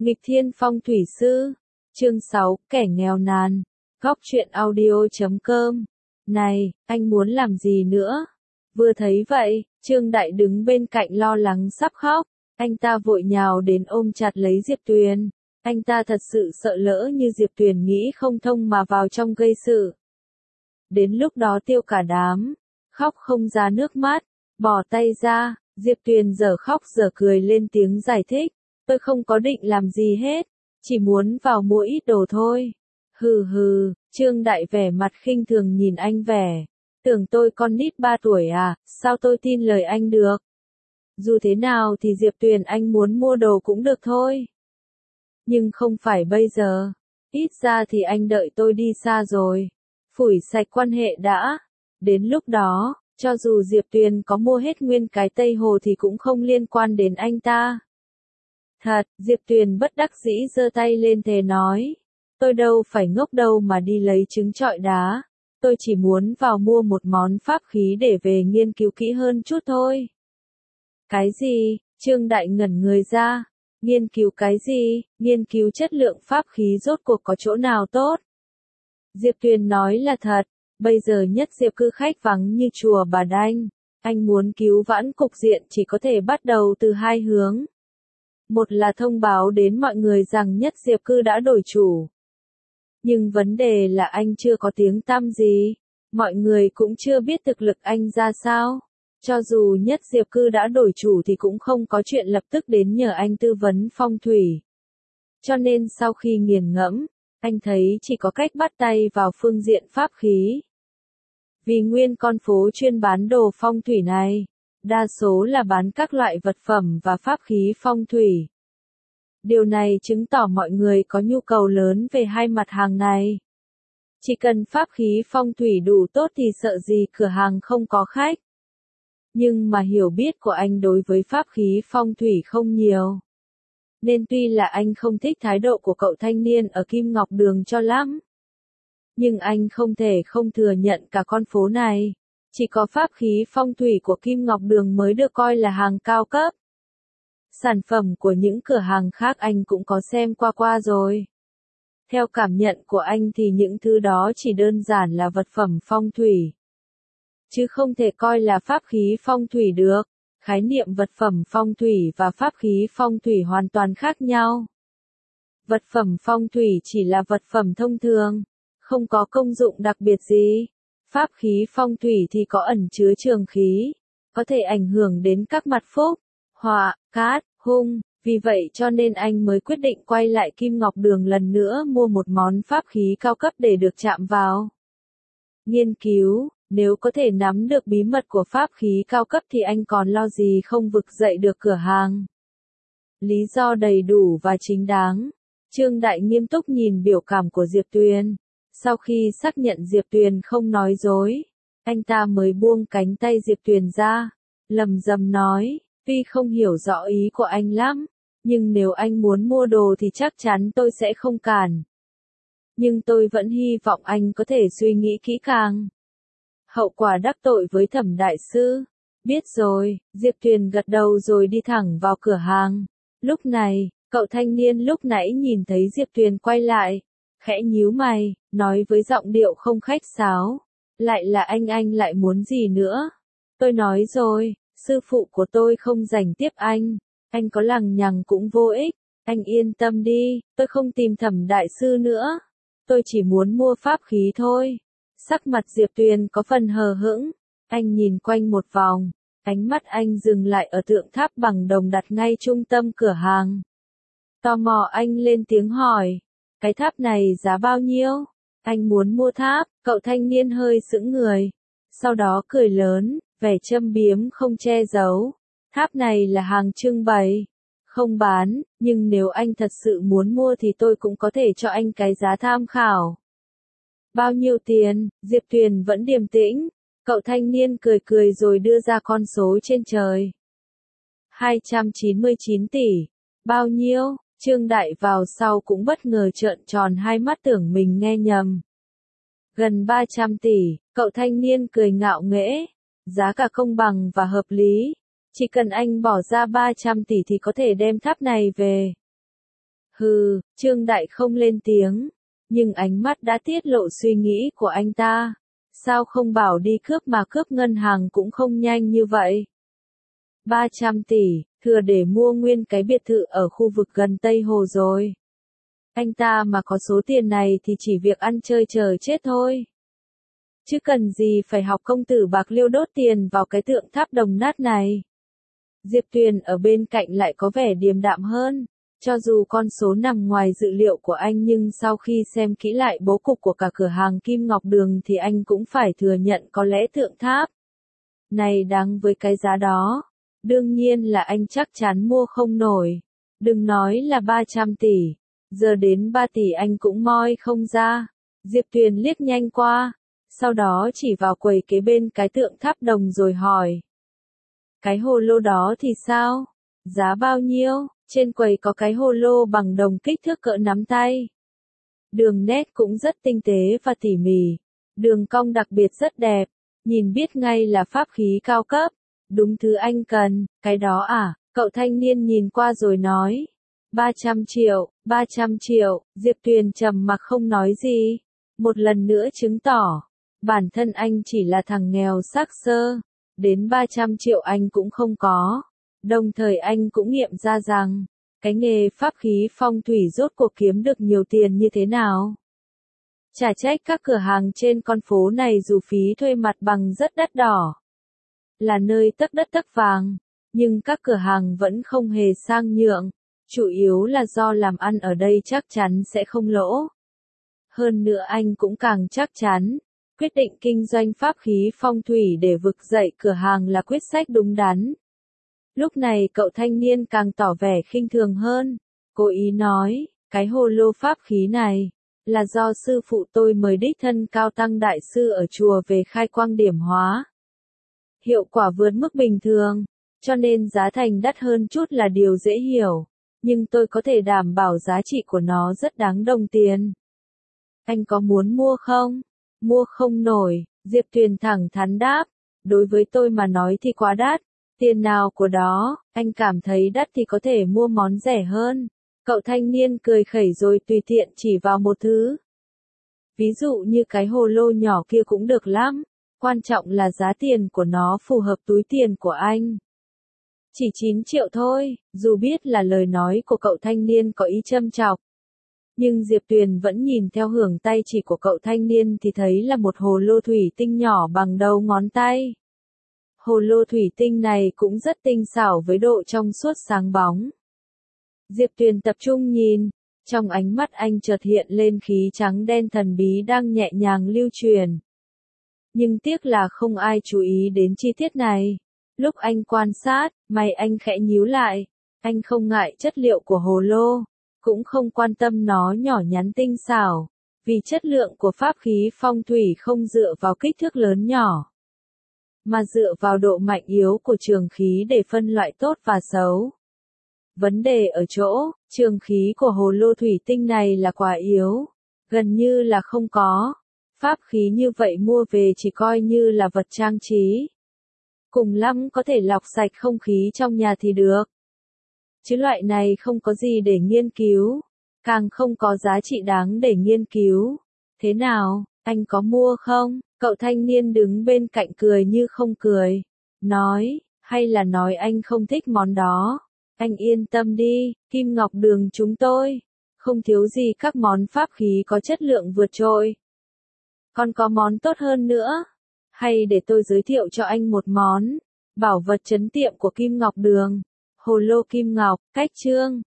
Nghịch thiên phong thủy sư. Chương 6, kẻ nghèo nàn. Góc truyện audio.com. Này, anh muốn làm gì nữa? Vừa thấy vậy, Trương Đại đứng bên cạnh lo lắng sắp khóc. Anh ta vội nhào đến ôm chặt lấy Diệp Tuyền. Anh ta thật sự sợ lỡ như Diệp Tuyền nghĩ không thông mà vào trong gây sự. Đến lúc đó tiêu cả đám. Khóc không ra nước mắt. Bỏ tay ra, Diệp Tuyền giờ khóc giờ cười lên tiếng giải thích. Tôi không có định làm gì hết. Chỉ muốn vào mua ít đồ thôi. Hừ hừ, Trương Đại vẻ mặt khinh thường nhìn anh vẻ. Tưởng tôi con nít 3 tuổi à, sao tôi tin lời anh được? Dù thế nào thì Diệp Tuyền anh muốn mua đồ cũng được thôi. Nhưng không phải bây giờ. Ít ra thì anh đợi tôi đi xa rồi. Phủi sạch quan hệ đã. Đến lúc đó, cho dù Diệp Tuyền có mua hết nguyên cái Tây Hồ thì cũng không liên quan đến anh ta. Thật, Diệp Tuyền bất đắc dĩ giơ tay lên thề nói. Tôi đâu phải ngốc đâu mà đi lấy trứng trọi đá. Tôi chỉ muốn vào mua một món pháp khí để về nghiên cứu kỹ hơn chút thôi. Cái gì? Trương Đại ngẩn người ra. Nghiên cứu cái gì? Nghiên cứu chất lượng pháp khí rốt cuộc có chỗ nào tốt? Diệp Tuyền nói là thật. Bây giờ nhất Diệp cư khách vắng như chùa Bà Đanh. Anh muốn cứu vãn cục diện chỉ có thể bắt đầu từ hai hướng. Một là thông báo đến mọi người rằng nhất Diệp cư đã đổi chủ. Nhưng vấn đề là anh chưa có tiếng tăm gì. Mọi người cũng chưa biết thực lực anh ra sao. Cho dù nhất Diệp cư đã đổi chủ thì cũng không có chuyện lập tức đến nhờ anh tư vấn phong thủy. Cho nên sau khi nghiền ngẫm, anh thấy chỉ có cách bắt tay vào phương diện pháp khí. Vì nguyên con phố chuyên bán đồ phong thủy này, đa số là bán các loại vật phẩm và pháp khí phong thủy. Điều này chứng tỏ mọi người có nhu cầu lớn về hai mặt hàng này. Chỉ cần pháp khí phong thủy đủ tốt thì sợ gì cửa hàng không có khách. Nhưng mà hiểu biết của anh đối với pháp khí phong thủy không nhiều. Nên tuy là anh không thích thái độ của cậu thanh niên ở Kim Ngọc Đường cho lắm. Nhưng anh không thể không thừa nhận cả con phố này. Chỉ có pháp khí phong thủy của Kim Ngọc Đường mới được coi là hàng cao cấp. Sản phẩm của những cửa hàng khác anh cũng có xem qua rồi. Theo cảm nhận của anh thì những thứ đó chỉ đơn giản là vật phẩm phong thủy. Chứ không thể coi là pháp khí phong thủy được. Khái niệm vật phẩm phong thủy và pháp khí phong thủy hoàn toàn khác nhau. Vật phẩm phong thủy chỉ là vật phẩm thông thường, không có công dụng đặc biệt gì. Pháp khí phong thủy thì có ẩn chứa trường khí, có thể ảnh hưởng đến các mặt phúc, họa, cát, hung. Vì vậy cho nên anh mới quyết định quay lại Kim Ngọc Đường lần nữa mua một món pháp khí cao cấp để được chạm vào. Nghiên cứu, nếu có thể nắm được bí mật của pháp khí cao cấp thì anh còn lo gì không vực dậy được cửa hàng. Lý do đầy đủ và chính đáng. Trương Đại nghiêm túc nhìn biểu cảm của Diệp Tuyền. Sau khi xác nhận Diệp Tuyền không nói dối, anh ta mới buông cánh tay Diệp Tuyền ra, lầm rầm nói, tuy không hiểu rõ ý của anh lắm, nhưng nếu anh muốn mua đồ thì chắc chắn tôi sẽ không cản. Nhưng tôi vẫn hy vọng anh có thể suy nghĩ kỹ càng. Hậu quả đắc tội với Thẩm đại sư. Biết rồi, Diệp Tuyền gật đầu rồi đi thẳng vào cửa hàng. Lúc này, cậu thanh niên lúc nãy nhìn thấy Diệp Tuyền quay lại, khẽ nhíu mày, nói với giọng điệu không khách sáo. Lại là anh lại muốn gì nữa? Tôi nói rồi, sư phụ của tôi không rảnh tiếp anh có lằng nhằng cũng vô ích. Anh yên tâm đi, tôi không tìm Thẩm đại sư nữa. Tôi chỉ muốn mua pháp khí thôi. Sắc mặt Diệp Tuyền có phần hờ hững. Anh nhìn quanh một vòng. Ánh mắt anh dừng lại ở tượng tháp bằng đồng đặt ngay trung tâm cửa hàng. Tò mò anh lên tiếng hỏi. Cái tháp này giá bao nhiêu? Anh muốn mua tháp. Cậu thanh niên hơi sững người. Sau đó cười lớn, vẻ châm biếm không che giấu. Tháp này là hàng trưng bày. Không bán, nhưng nếu anh thật sự muốn mua thì tôi cũng có thể cho anh cái giá tham khảo. Bao nhiêu tiền? Diệp Tuyền vẫn điềm tĩnh. Cậu thanh niên cười rồi đưa ra con số trên trời. 299 tỷ. Bao nhiêu? Trương Đại vào sau cũng bất ngờ trợn tròn hai mắt tưởng mình nghe nhầm. Gần 300 tỷ. Cậu thanh niên cười ngạo nghễ. Giá cả công bằng và hợp lý. Chỉ cần anh bỏ ra 300 tỷ thì có thể đem tháp này về. Hừ, Trương Đại không lên tiếng, nhưng ánh mắt đã tiết lộ suy nghĩ của anh ta. Sao không bảo đi cướp mà cướp ngân hàng cũng không nhanh như vậy. 300 tỷ, thừa để mua nguyên cái biệt thự ở khu vực gần Tây Hồ rồi. Anh ta mà có số tiền này thì chỉ việc ăn chơi chờ chết thôi. Chứ cần gì phải học công tử Bạc Liêu đốt tiền vào cái tượng tháp đồng nát này. Diệp Tuyền ở bên cạnh lại có vẻ điềm đạm hơn. Cho dù con số nằm ngoài dự liệu của anh nhưng sau khi xem kỹ lại bố cục của cả cửa hàng Kim Ngọc Đường thì anh cũng phải thừa nhận có lẽ tượng tháp này đáng với cái giá đó. Đương nhiên là anh chắc chắn mua không nổi. Đừng nói là 300 tỷ. Giờ đến 3 tỷ anh cũng moi không ra. Diệp Tuyền liếc nhanh qua. Sau đó chỉ vào quầy kế bên cái tượng tháp đồng rồi hỏi. Cái hồ lô đó thì sao? Giá bao nhiêu? Trên quầy có cái hồ lô bằng đồng kích thước cỡ nắm tay. Đường nét cũng rất tinh tế và tỉ mỉ. Đường cong đặc biệt rất đẹp. Nhìn biết ngay là pháp khí cao cấp. Đúng thứ anh cần, cái đó à? Cậu thanh niên nhìn qua rồi nói. 300 triệu, 300 triệu, Diệp Tuyền trầm mặc không nói gì. Một lần nữa chứng tỏ, bản thân anh chỉ là thằng nghèo xác xơ. Đến 300 triệu anh cũng không có. Đồng thời anh cũng nghiệm ra rằng, cái nghề pháp khí phong thủy rốt cuộc kiếm được nhiều tiền như thế nào. Chả trách các cửa hàng trên con phố này dù phí thuê mặt bằng rất đắt đỏ. Là nơi tấc đất tấc vàng, nhưng các cửa hàng vẫn không hề sang nhượng. Chủ yếu là do làm ăn ở đây chắc chắn sẽ không lỗ. Hơn nữa anh cũng càng chắc chắn, quyết định kinh doanh pháp khí phong thủy để vực dậy cửa hàng là quyết sách đúng đắn. Lúc này cậu thanh niên càng tỏ vẻ khinh thường hơn, cố ý nói, cái hồ lô pháp khí này, là do sư phụ tôi mời đích thân Cao Tăng Đại Sư ở chùa về khai quang điểm hóa. Hiệu quả vượt mức bình thường, cho nên giá thành đắt hơn chút là điều dễ hiểu, nhưng tôi có thể đảm bảo giá trị của nó rất đáng đồng tiền. Anh có muốn mua không? Mua không nổi, Diệp Tuyền thẳng thắn đáp, đối với tôi mà nói thì quá đắt. Tiền nào của đó, anh cảm thấy đắt thì có thể mua món rẻ hơn. Cậu thanh niên cười khẩy rồi tùy tiện chỉ vào một thứ. Ví dụ như cái hồ lô nhỏ kia cũng được lắm. Quan trọng là giá tiền của nó phù hợp túi tiền của anh. Chỉ 9 triệu thôi, dù biết là lời nói của cậu thanh niên có ý châm chọc. Nhưng Diệp Tuyền vẫn nhìn theo hưởng tay chỉ của cậu thanh niên thì thấy là một hồ lô thủy tinh nhỏ bằng đầu ngón tay. Hồ lô thủy tinh này cũng rất tinh xảo với độ trong suốt sáng bóng. Diệp Tuyền tập trung nhìn, trong ánh mắt anh chợt hiện lên khí trắng đen thần bí đang nhẹ nhàng lưu truyền. Nhưng tiếc là không ai chú ý đến chi tiết này. Lúc anh quan sát, mày anh khẽ nhíu lại. Anh không ngại chất liệu của hồ lô, cũng không quan tâm nó nhỏ nhắn tinh xảo, vì chất lượng của pháp khí phong thủy không dựa vào kích thước lớn nhỏ, mà dựa vào độ mạnh yếu của trường khí để phân loại tốt và xấu. Vấn đề ở chỗ, trường khí của hồ lô thủy tinh này là quá yếu, gần như là không có. Pháp khí như vậy mua về chỉ coi như là vật trang trí. Cùng lắm có thể lọc sạch không khí trong nhà thì được. Chứ loại này không có gì để nghiên cứu, càng không có giá trị đáng để nghiên cứu. Thế nào, anh có mua không? Cậu thanh niên đứng bên cạnh cười như không cười. Nói, hay là nói anh không thích món đó? Anh yên tâm đi, Kim Ngọc Đường chúng tôi không thiếu gì các món pháp khí có chất lượng vượt trội. Còn có món tốt hơn nữa. Hay để tôi giới thiệu cho anh một món bảo vật trấn tiệm của Kim Ngọc Đường. Hồ lô kim ngọc, cách chương.